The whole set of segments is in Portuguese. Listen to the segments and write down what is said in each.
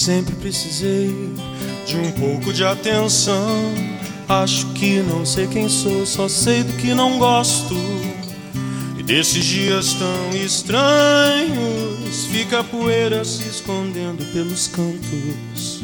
Sempre precisei de um pouco de atenção. Acho que não sei quem sou, só sei do que não gosto. E desses dias tão estranhos fica a poeira se escondendo pelos cantos.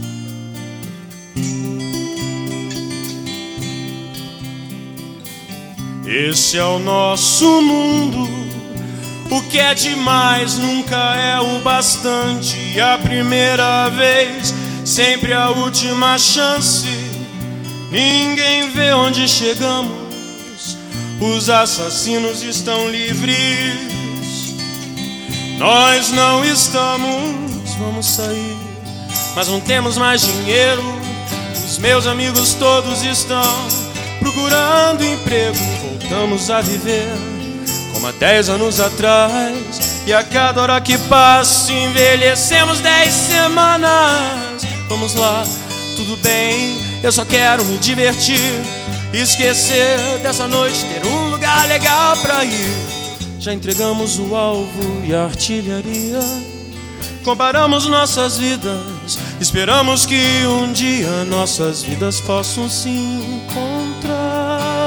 Esse é o nosso mundo. O que é demais nunca é o bastante. A primeira vez, sempre a última chance. Ninguém vê onde chegamos. Os assassinos estão livres. Nós não estamos. Vamos sair, mas não temos mais dinheiro. Os meus amigos todos estão procurando emprego. Voltamos a viver como há 10 anos atrás. E a cada hora que passa envelhecemos 10 semanas. Vamos lá, tudo bem, eu só quero me divertir, esquecer dessa noite, ter um lugar legal pra ir. Já entregamos o alvo e a artilharia. Comparamos nossas vidas, esperamos que um dia nossas vidas possam se encontrar.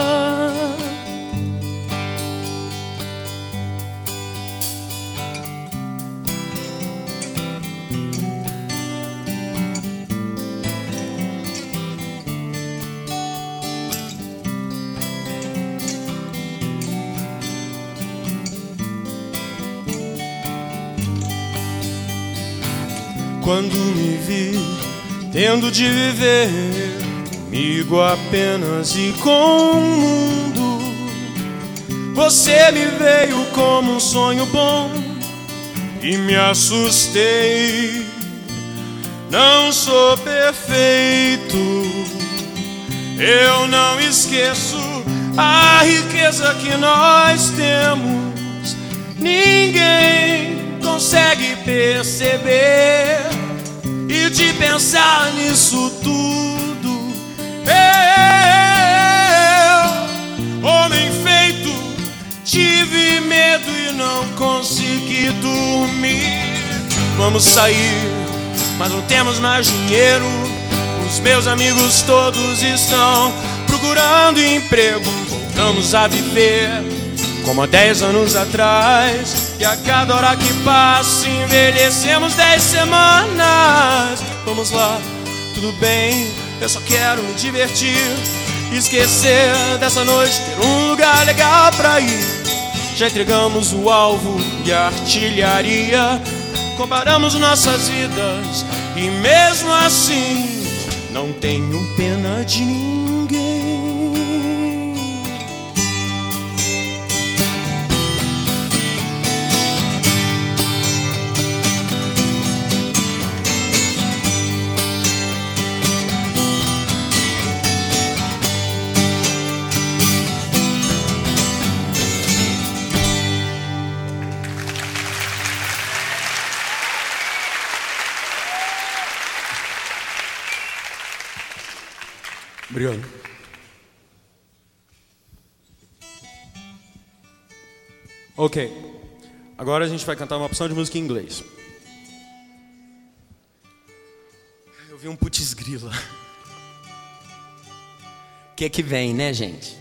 Quando me vi tendo de viver comigo apenas e com o mundo, você me veio como um sonho bom e me assustei. Não sou perfeito, eu não esqueço a riqueza que nós temos. Ninguém consegue perceber, e de pensar nisso tudo, eu, homem feito, tive medo e não consegui dormir. Vamos sair, mas não temos mais dinheiro. Os meus amigos todos estão procurando emprego. Voltamos a viver como há 10 anos atrás. E a cada hora que passa envelhecemos 10 semanas. Vamos lá, tudo bem, eu só quero me divertir, esquecer dessa noite, ter um lugar legal pra ir. Já entregamos o alvo e a artilharia. Comparamos nossas vidas e mesmo assim não tenho pena de ninguém. Obrigado. Ok, agora a gente vai cantar uma opção de música em inglês. Eu vi um putz grila. O que é que vem, né, gente?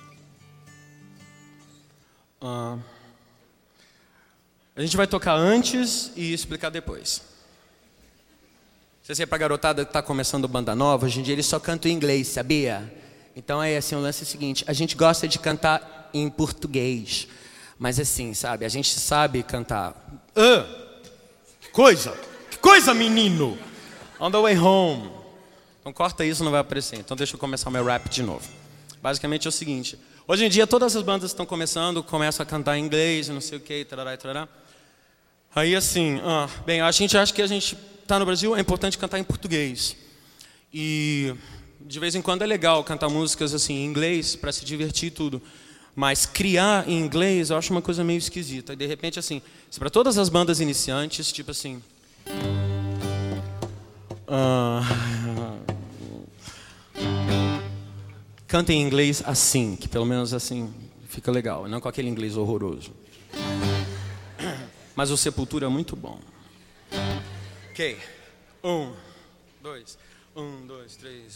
A gente vai tocar antes e explicar depois. Se você é pra garotada que tá começando banda nova, hoje em dia eles só cantam em inglês, sabia? Então aí assim, o lance é o seguinte, a gente gosta de cantar em português, mas assim, sabe, a gente sabe cantar. Que coisa, menino! On the way home. Então corta isso, não vai aparecer. Então deixa eu começar o meu rap de novo. Basicamente é o seguinte, hoje em dia todas as bandas estão começam a cantar em inglês, não sei o que, tarará e tarará. Aí assim, bem, a gente acha que a gente tá no Brasil, é importante cantar em português. E de vez em quando é legal cantar músicas assim em inglês para se divertir e tudo. Mas criar em inglês eu acho uma coisa meio esquisita. E de repente assim, se para todas as bandas iniciantes, tipo assim, canta em inglês assim, que pelo menos assim fica legal, não com aquele inglês horroroso. Mas o Sepultura é muito bom. Ok. Um, dois, 1, 2, 3.